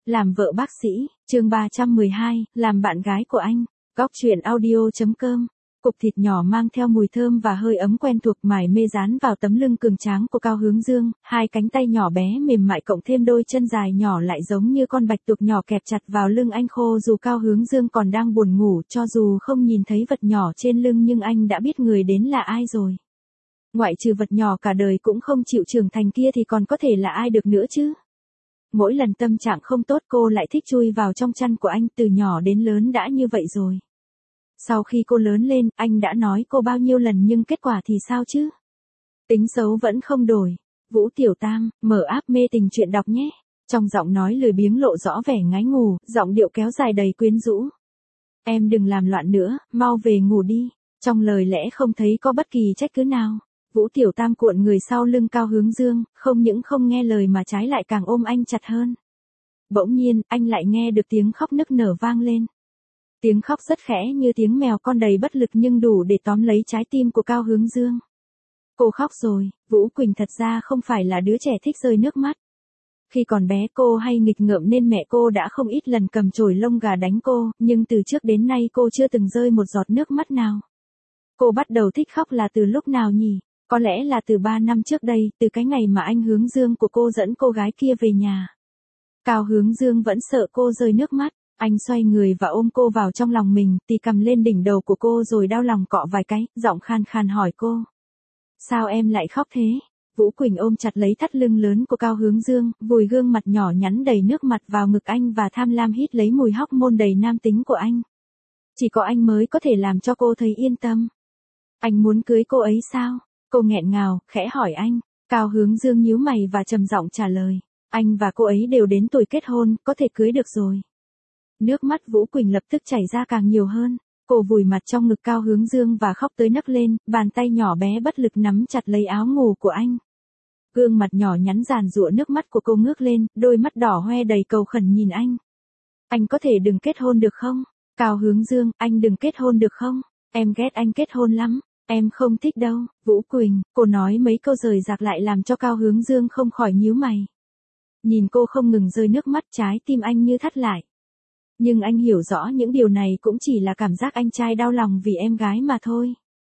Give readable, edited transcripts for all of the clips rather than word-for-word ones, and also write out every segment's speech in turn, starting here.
Làm vợ bác sĩ, chương 312, làm bạn gái của anh. Góc truyện audio.com. Cục thịt nhỏ mang theo mùi thơm và hơi ấm quen thuộc mải mê dán vào tấm lưng cường tráng của Cao Hướng Dương, hai cánh tay nhỏ bé mềm mại cộng thêm đôi chân dài nhỏ lại giống như con bạch tuộc nhỏ kẹp chặt vào lưng anh khô dù Cao Hướng Dương còn đang buồn ngủ cho dù không nhìn thấy vật nhỏ trên lưng nhưng anh đã biết người đến là ai rồi. Ngoại trừ vật nhỏ cả đời cũng không chịu trưởng thành kia thì còn có thể là ai được nữa chứ. Mỗi lần tâm trạng không tốt cô lại thích chui vào trong chăn của anh, từ nhỏ đến lớn đã như vậy rồi. Sau khi cô lớn lên, anh đã nói cô bao nhiêu lần nhưng kết quả thì sao chứ? Tính xấu vẫn không đổi. Vũ Tiểu Tam, mở app mê tình truyện đọc nhé. Trong giọng nói lười biếng lộ rõ vẻ ngái ngủ, giọng điệu kéo dài đầy quyến rũ. Em đừng làm loạn nữa, mau về ngủ đi. Trong lời lẽ không thấy có bất kỳ trách cứ nào. Vũ Tiểu Tam cuộn người sau lưng Cao Hướng Dương, không những không nghe lời mà trái lại càng ôm anh chặt hơn. Bỗng nhiên, anh lại nghe được tiếng khóc nức nở vang lên. Tiếng khóc rất khẽ như tiếng mèo con đầy bất lực nhưng đủ để tóm lấy trái tim của Cao Hướng Dương. Cô khóc rồi, Vũ Quỳnh thật ra không phải là đứa trẻ thích rơi nước mắt. Khi còn bé cô hay nghịch ngợm nên mẹ cô đã không ít lần cầm chổi lông gà đánh cô, nhưng từ trước đến nay cô chưa từng rơi một giọt nước mắt nào. Cô bắt đầu thích khóc là từ lúc nào nhỉ? Có lẽ là từ 3 năm trước đây, từ cái ngày mà anh Hướng Dương của cô dẫn cô gái kia về nhà. Cao Hướng Dương vẫn sợ cô rơi nước mắt, anh xoay người và ôm cô vào trong lòng mình, tì cầm lên đỉnh đầu của cô rồi đau lòng cọ vài cái, giọng khan khan hỏi cô. Sao em lại khóc thế? Vũ Quỳnh ôm chặt lấy thắt lưng lớn của Cao Hướng Dương, vùi gương mặt nhỏ nhắn đầy nước mặt vào ngực anh và tham lam hít lấy mùi hormone đầy nam tính của anh. Chỉ có anh mới có thể làm cho cô thấy yên tâm. Anh muốn cưới cô ấy sao? Cô nghẹn ngào, khẽ hỏi anh. Cao Hướng Dương nhíu mày và trầm giọng trả lời. Anh và cô ấy đều đến tuổi kết hôn, có thể cưới được rồi. Nước mắt Vũ Quỳnh lập tức chảy ra càng nhiều hơn. Cô vùi mặt trong ngực Cao Hướng Dương và khóc tới nấc lên, bàn tay nhỏ bé bất lực nắm chặt lấy áo ngủ của anh. Gương mặt nhỏ nhắn giàn giụa nước mắt của cô ngước lên, đôi mắt đỏ hoe đầy cầu khẩn nhìn anh. Anh có thể đừng kết hôn được không? Cao Hướng Dương, anh đừng kết hôn được không? Em ghét anh kết hôn lắm. Em không thích đâu, Vũ Quỳnh, cô nói mấy câu rời rạc lại làm cho Cao Hướng Dương không khỏi nhíu mày. Nhìn cô không ngừng rơi nước mắt trái tim anh như thắt lại. Nhưng anh hiểu rõ những điều này cũng chỉ là cảm giác anh trai đau lòng vì em gái mà thôi.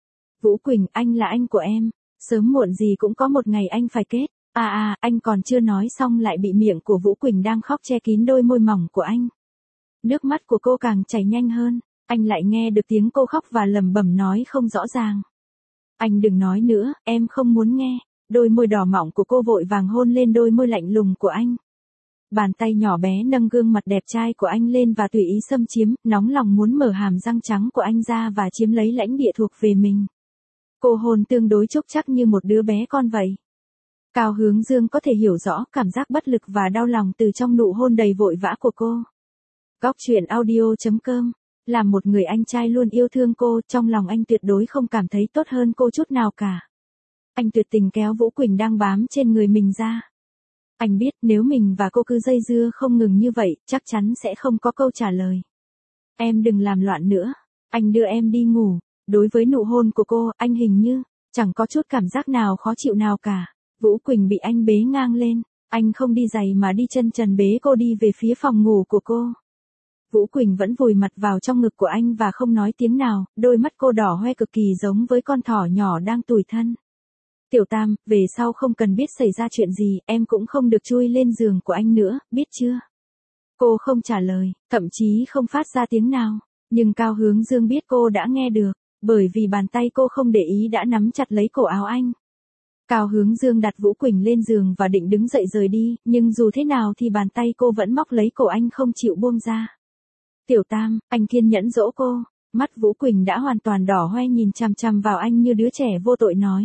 Vũ Quỳnh, anh là anh của em, sớm muộn gì cũng có một ngày anh phải kết. Anh còn chưa nói xong lại bị miệng của Vũ Quỳnh đang khóc che kín đôi môi mỏng của anh. Nước mắt của cô càng chảy nhanh hơn. Anh lại nghe được tiếng cô khóc và lẩm bẩm nói không rõ ràng. Anh đừng nói nữa, em không muốn nghe. Đôi môi đỏ mọng của cô vội vàng hôn lên đôi môi lạnh lùng của anh. Bàn tay nhỏ bé nâng gương mặt đẹp trai của anh lên và tùy ý xâm chiếm, nóng lòng muốn mở hàm răng trắng của anh ra và chiếm lấy lãnh địa thuộc về mình. Cô hôn tương đối chúc chắc như một đứa bé con vậy. Cao Hướng Dương có thể hiểu rõ cảm giác bất lực và đau lòng từ trong nụ hôn đầy vội vã của cô. Góc truyện audio.com. Là một người anh trai luôn yêu thương cô, trong lòng anh tuyệt đối không cảm thấy tốt hơn cô chút nào cả. Anh tuyệt tình kéo Vũ Quỳnh đang bám trên người mình ra. Anh biết nếu mình và cô cứ dây dưa không ngừng như vậy, chắc chắn sẽ không có câu trả lời. Em đừng làm loạn nữa. Anh đưa em đi ngủ. Đối với nụ hôn của cô, anh hình như chẳng có chút cảm giác nào khó chịu nào cả. Vũ Quỳnh bị anh bế ngang lên. Anh không đi giày mà đi chân trần bế cô đi về phía phòng ngủ của cô. Vũ Quỳnh vẫn vùi mặt vào trong ngực của anh và không nói tiếng nào, đôi mắt cô đỏ hoe cực kỳ giống với con thỏ nhỏ đang tủi thân. Tiểu Tam, về sau không cần biết xảy ra chuyện gì, em cũng không được chui lên giường của anh nữa, biết chưa? Cô không trả lời, thậm chí không phát ra tiếng nào, nhưng Cao Hướng Dương biết cô đã nghe được, bởi vì bàn tay cô không để ý đã nắm chặt lấy cổ áo anh. Cao Hướng Dương đặt Vũ Quỳnh lên giường và định đứng dậy rời đi, nhưng dù thế nào thì bàn tay cô vẫn móc lấy cổ anh không chịu buông ra. Tiểu Tam, anh kiên nhẫn dỗ cô. Mắt Vũ Quỳnh đã hoàn toàn đỏ hoe nhìn chằm chằm vào anh như đứa trẻ vô tội nói.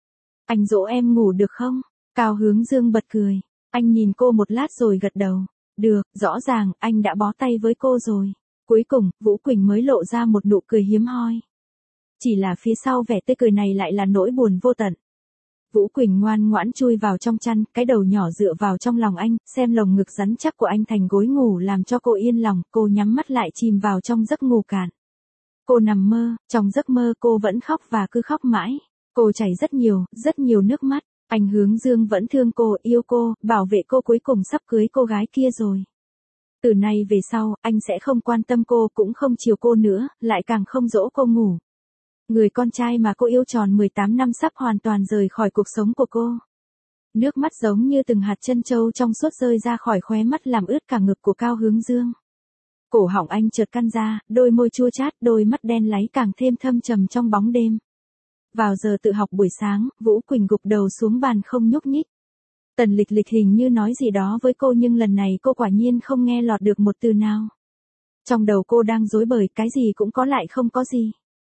Anh dỗ em ngủ được không? Cao Hướng Dương bật cười. Anh nhìn cô một lát rồi gật đầu. Được, rõ ràng, anh đã bó tay với cô rồi. Cuối cùng, Vũ Quỳnh mới lộ ra một nụ cười hiếm hoi. Chỉ là phía sau vẻ tươi cười này lại là nỗi buồn vô tận. Vũ Quỳnh ngoan ngoãn chui vào trong chăn, cái đầu nhỏ dựa vào trong lòng anh, xem lồng ngực rắn chắc của anh thành gối ngủ làm cho cô yên lòng, cô nhắm mắt lại chìm vào trong giấc ngủ cạn. Cô nằm mơ, trong giấc mơ cô vẫn khóc và cứ khóc mãi. Cô chảy rất nhiều nước mắt. Anh Hướng Dương vẫn thương cô, yêu cô, bảo vệ cô cuối cùng sắp cưới cô gái kia rồi. Từ nay về sau, anh sẽ không quan tâm cô, cũng không chiều cô nữa, lại càng không dỗ cô ngủ. Người con trai mà cô yêu tròn 18 năm sắp hoàn toàn rời khỏi cuộc sống của cô. Nước mắt giống như từng hạt trân châu trong suốt rơi ra khỏi khóe mắt làm ướt cả ngực của Cao Hướng Dương. Cổ họng anh chợt căng ra, đôi môi chua chát, đôi mắt đen láy càng thêm thâm trầm trong bóng đêm. Vào giờ tự học buổi sáng, Vũ Quỳnh gục đầu xuống bàn không nhúc nhích. Tần Lịch Lịch hình như nói gì đó với cô nhưng lần này cô quả nhiên không nghe lọt được một từ nào. Trong đầu cô đang rối bời, cái gì cũng có lại không có gì.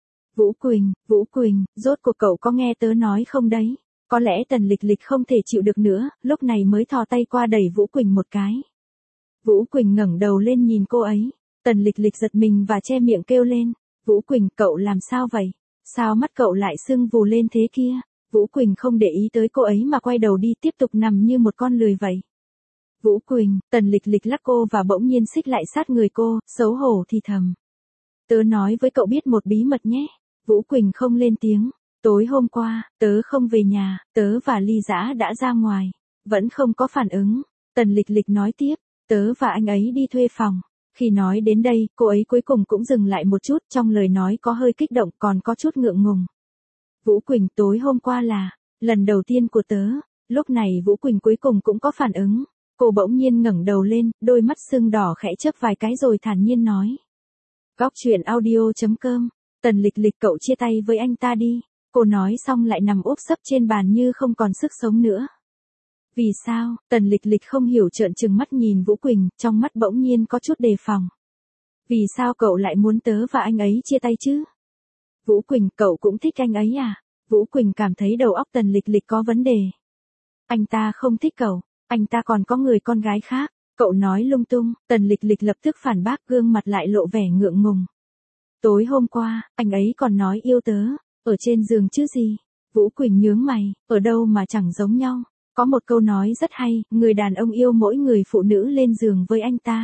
Vũ Quỳnh, rốt cuộc cậu có nghe tớ nói không đấy? Có lẽ Tần Lịch Lịch không thể chịu được nữa, lúc này mới thò tay qua đẩy Vũ Quỳnh một cái. Vũ Quỳnh ngẩng đầu lên nhìn cô ấy. Tần Lịch Lịch giật mình và che miệng kêu lên. Vũ Quỳnh, cậu làm sao vậy? Sao mắt cậu lại sưng vù lên thế kia? Vũ Quỳnh không để ý tới cô ấy mà quay đầu đi, tiếp tục nằm như một con lười vậy. Vũ Quỳnh, Tần Lịch Lịch lắc cô và bỗng nhiên xích lại sát người cô, xấu hổ thì thầm. Tớ nói với cậu biết một bí mật nhé. Vũ Quỳnh không lên tiếng. Tối hôm qua, tớ không về nhà, tớ và Ly Dã đã ra ngoài. Vẫn không có phản ứng. Tần Lịch Lịch nói tiếp, tớ và anh ấy đi thuê phòng. Khi nói đến đây, cô ấy cuối cùng cũng dừng lại một chút, trong lời nói có hơi kích động còn có chút ngượng ngùng. Vũ Quỳnh, tối hôm qua là lần đầu tiên của tớ. Lúc này Vũ Quỳnh cuối cùng cũng có phản ứng. Cô bỗng nhiên ngẩng đầu lên, đôi mắt sưng đỏ khẽ chớp vài cái rồi thản nhiên nói. Góc truyện audio.com. Tần Lịch Lịch, cậu chia tay với anh ta đi. Cô nói xong lại nằm úp sấp trên bàn như không còn sức sống nữa. Vì sao? Tần Lịch Lịch không hiểu, trợn trừng mắt nhìn Vũ Quỳnh, trong mắt bỗng nhiên có chút đề phòng. Vì sao cậu lại muốn tớ và anh ấy chia tay chứ? Vũ Quỳnh, cậu cũng thích anh ấy à? Vũ Quỳnh cảm thấy đầu óc Tần Lịch Lịch có vấn đề. Anh ta không thích cậu, anh ta còn có người con gái khác. Cậu nói lung tung. Tần Lịch Lịch lập tức phản bác, gương mặt lại lộ vẻ ngượng ngùng. Tối hôm qua, anh ấy còn nói yêu tớ. Ở trên giường chứ gì? Vũ Quỳnh nhướng mày, ở đâu mà chẳng giống nhau. Có một câu nói rất hay, người đàn ông yêu mỗi người phụ nữ lên giường với anh ta.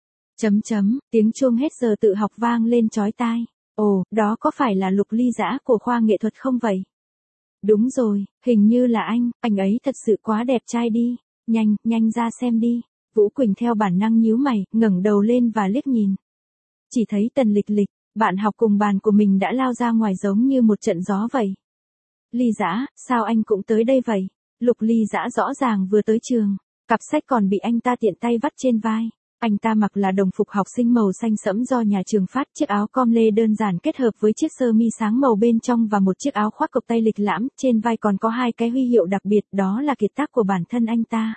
Tiếng chuông hết giờ tự học vang lên chói tai. Ồ, đó có phải là Lục Ly Dã của khoa nghệ thuật không vậy? Đúng rồi, hình như là anh ấy thật sự quá đẹp trai đi. Nhanh ra xem đi. Vũ Quỳnh theo bản năng nhíu mày, ngẩng đầu lên và liếc nhìn. Chỉ thấy Tần Lịch Lịch, bạn học cùng bàn của mình đã lao ra ngoài giống như một trận gió vậy. Ly Dã, sao anh cũng tới đây vậy? Lục Ly Dã rõ ràng vừa tới trường, cặp sách còn bị anh ta tiện tay vắt trên vai. Anh ta mặc là đồng phục học sinh màu xanh sẫm do nhà trường phát, chiếc áo com lê đơn giản kết hợp với chiếc sơ mi sáng màu bên trong và một chiếc áo khoác cộc tay lịch lãm, trên vai còn có hai cái huy hiệu đặc biệt, đó là kiệt tác của bản thân anh ta.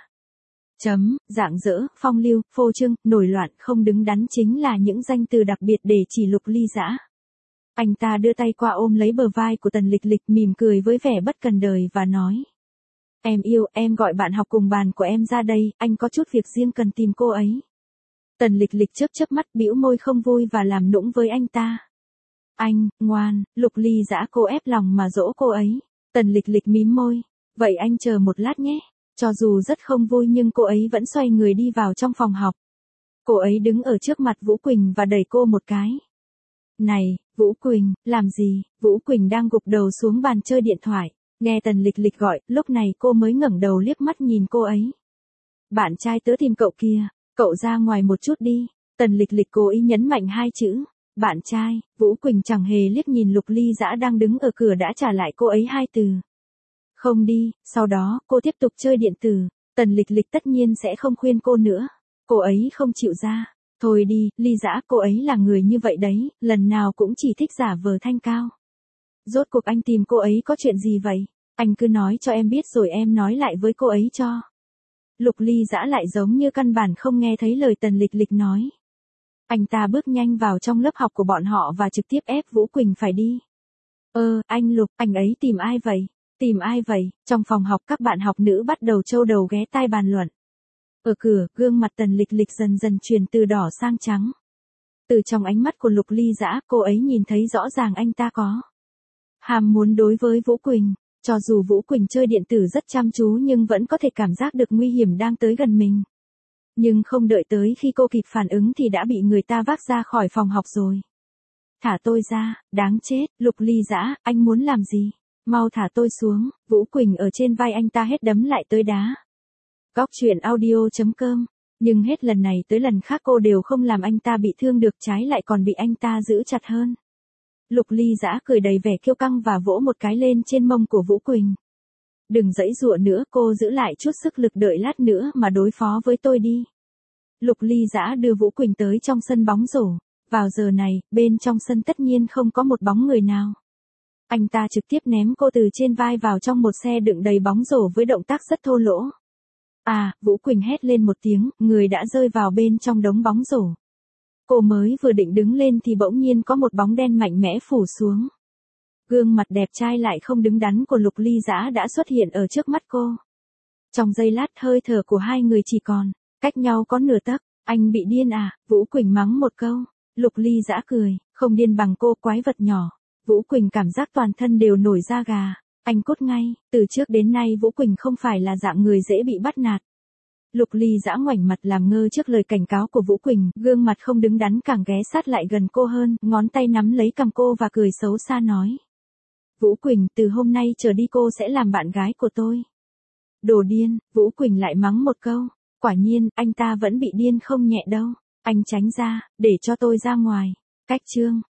Rạng rỡ, phong lưu, phô trương, nổi loạn, không đứng đắn chính là những danh từ đặc biệt để chỉ Lục Ly Dã. Anh ta đưa tay qua ôm lấy bờ vai của Tần Lịch Lịch, mỉm cười với vẻ bất cần đời và nói. Em yêu, em gọi bạn học cùng bàn của em ra đây, anh có chút việc riêng cần tìm cô ấy. Tần Lịch Lịch chớp mắt, bĩu môi không vui và làm nũng với anh ta. Anh, ngoan, Lục Ly Dã cố ép lòng mà dỗ cô ấy. Tần Lịch Lịch mím môi. Vậy anh chờ một lát nhé. Cho dù rất không vui nhưng cô ấy vẫn xoay người đi vào trong phòng học. Cô ấy đứng ở trước mặt Vũ Quỳnh và đẩy cô một cái. Này, Vũ Quỳnh, làm gì? Vũ Quỳnh đang gục đầu xuống bàn chơi điện thoại. Nghe Tần Lịch Lịch gọi, lúc này cô mới ngẩng đầu liếc mắt nhìn cô ấy. Bạn trai tớ tìm cậu kìa, cậu ra ngoài một chút đi. Tần Lịch Lịch cố ý nhấn mạnh hai chữ. Bạn trai. Vũ Quỳnh chẳng hề liếc nhìn Lục Ly Dã đang đứng ở cửa đã trả lại cô ấy hai từ. Không đi. Sau đó, cô tiếp tục chơi điện tử. Tần Lịch Lịch tất nhiên sẽ không khuyên cô nữa. Cô ấy không chịu ra. Thôi đi, Ly Dã, cô ấy là người như vậy đấy, lần nào cũng chỉ thích giả vờ thanh cao. Rốt cuộc anh tìm cô ấy có chuyện gì vậy? Anh cứ nói cho em biết rồi em nói lại với cô ấy cho. Lục Ly Dã lại giống như căn bản không nghe thấy lời Tần Lịch Lịch nói. Anh ta bước nhanh vào trong lớp học của bọn họ và trực tiếp ép Vũ Quỳnh phải đi. Anh Lục, anh ấy tìm ai vậy? Tìm ai vậy? Trong phòng học các bạn học nữ bắt đầu trâu đầu ghé tai bàn luận. Ở cửa, gương mặt Tần Lịch Lịch dần dần chuyển từ đỏ sang trắng. Từ trong ánh mắt của Lục Ly Dã, cô ấy nhìn thấy rõ ràng anh ta có ham muốn đối với Vũ Quỳnh. Cho dù Vũ Quỳnh chơi điện tử rất chăm chú nhưng vẫn có thể cảm giác được nguy hiểm đang tới gần mình. Nhưng không đợi tới khi cô kịp phản ứng thì đã bị người ta vác ra khỏi phòng học rồi. Thả tôi ra, đáng chết, Lục Ly Dã, anh muốn làm gì? Mau thả tôi xuống. Vũ Quỳnh ở trên vai anh ta hét đấm lại tới đá. Góc truyện audio.com Nhưng hết lần này tới lần khác cô đều không làm anh ta bị thương được, trái lại còn bị anh ta giữ chặt hơn. Lục Ly Dã cười đầy vẻ kiêu căng và vỗ một cái lên trên mông của Vũ Quỳnh. Đừng giãy giụa nữa, cô giữ lại chút sức lực đợi lát nữa mà đối phó với tôi đi. Lục Ly Dã đưa Vũ Quỳnh tới trong sân bóng rổ. Vào giờ này, bên trong sân tất nhiên không có một bóng người nào. Anh ta trực tiếp ném cô từ trên vai vào trong một xe đựng đầy bóng rổ với động tác rất thô lỗ. À, Vũ Quỳnh hét lên một tiếng, người đã rơi vào bên trong đống bóng rổ. Cô mới vừa định đứng lên thì bỗng nhiên có một bóng đen mạnh mẽ phủ xuống. Gương mặt đẹp trai lại không đứng đắn của Lục Ly Dã đã xuất hiện ở trước mắt cô. Trong giây lát hơi thở của hai người chỉ còn cách nhau có nửa tấc. Anh bị điên à? Vũ Quỳnh mắng một câu. Lục Ly Dã cười, không điên bằng cô quái vật nhỏ. Vũ Quỳnh cảm giác toàn thân đều nổi da gà. Anh cút ngay, từ trước đến nay Vũ Quỳnh không phải là dạng người dễ bị bắt nạt. Lục Ly Dã ngoảnh mặt làm ngơ trước lời cảnh cáo của Vũ Quỳnh, gương mặt không đứng đắn càng ghé sát lại gần cô hơn, ngón tay nắm lấy cằm cô và cười xấu xa nói. Vũ Quỳnh, từ hôm nay trở đi cô sẽ làm bạn gái của tôi. Đồ điên, Vũ Quỳnh lại mắng một câu. Quả nhiên, anh ta vẫn bị điên không nhẹ đâu. Anh tránh ra, để cho tôi ra ngoài. Cách chương